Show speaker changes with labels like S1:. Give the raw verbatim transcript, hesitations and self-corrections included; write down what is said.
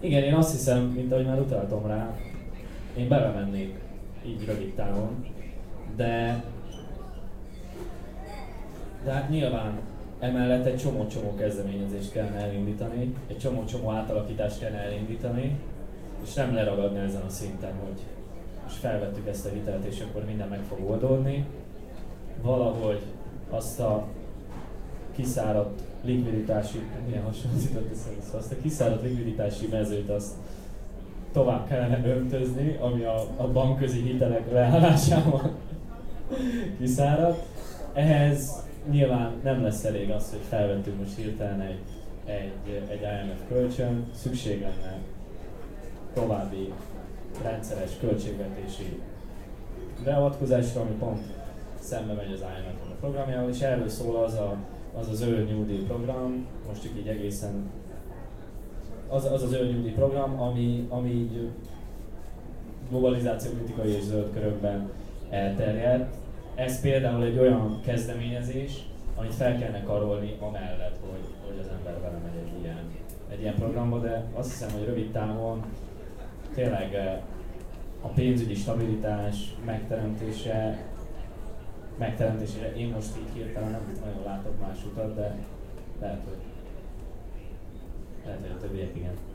S1: Igen, én azt hiszem, mint ahogy már utaltam rá, én belemennék így rövid távon, de, de hát nyilván emellett egy csomó-csomó kezdeményezést kellene elindítani, egy csomó-csomó átalakítást kellene elindítani, és nem leragadni ezen a szinten, hogy és felvettük ezt a hitelt, és akkor minden meg fog oldódni. Valahogy azt a kiszáradt likviditási, milyen hasonlított eszembe, szóval azt a kiszáradt likviditási mezőt azt tovább kellene öntözni, ami a, a bankközi hitelek leállásával kiszáradt. Ehhez nyilván nem lesz elég az, hogy felvettünk most hirtelen egy, egy, egy I M F kölcsön, szükség lenne további rendszeres költségvetési beavatkozásra, ami pont szembe megy az I M F a programjával, és erről szól az a, az, az Early New Deal program, most csak így egészen az az, az Early New Deal program, ami, ami így globalizációkritikai és zöld körökben elterjedt. Ez például egy olyan kezdeményezés, amit fel kellene karolni amellett, hogy, hogy az ember belemegy egy ilyen, egy ilyen programba, de azt hiszem, hogy rövid távon tényleg a pénzügyi stabilitás megteremtése, megteremtésére én most így hirtelen nem nagyon látok más utat, de lehet, hogy, lehet, hogy a többiek igen.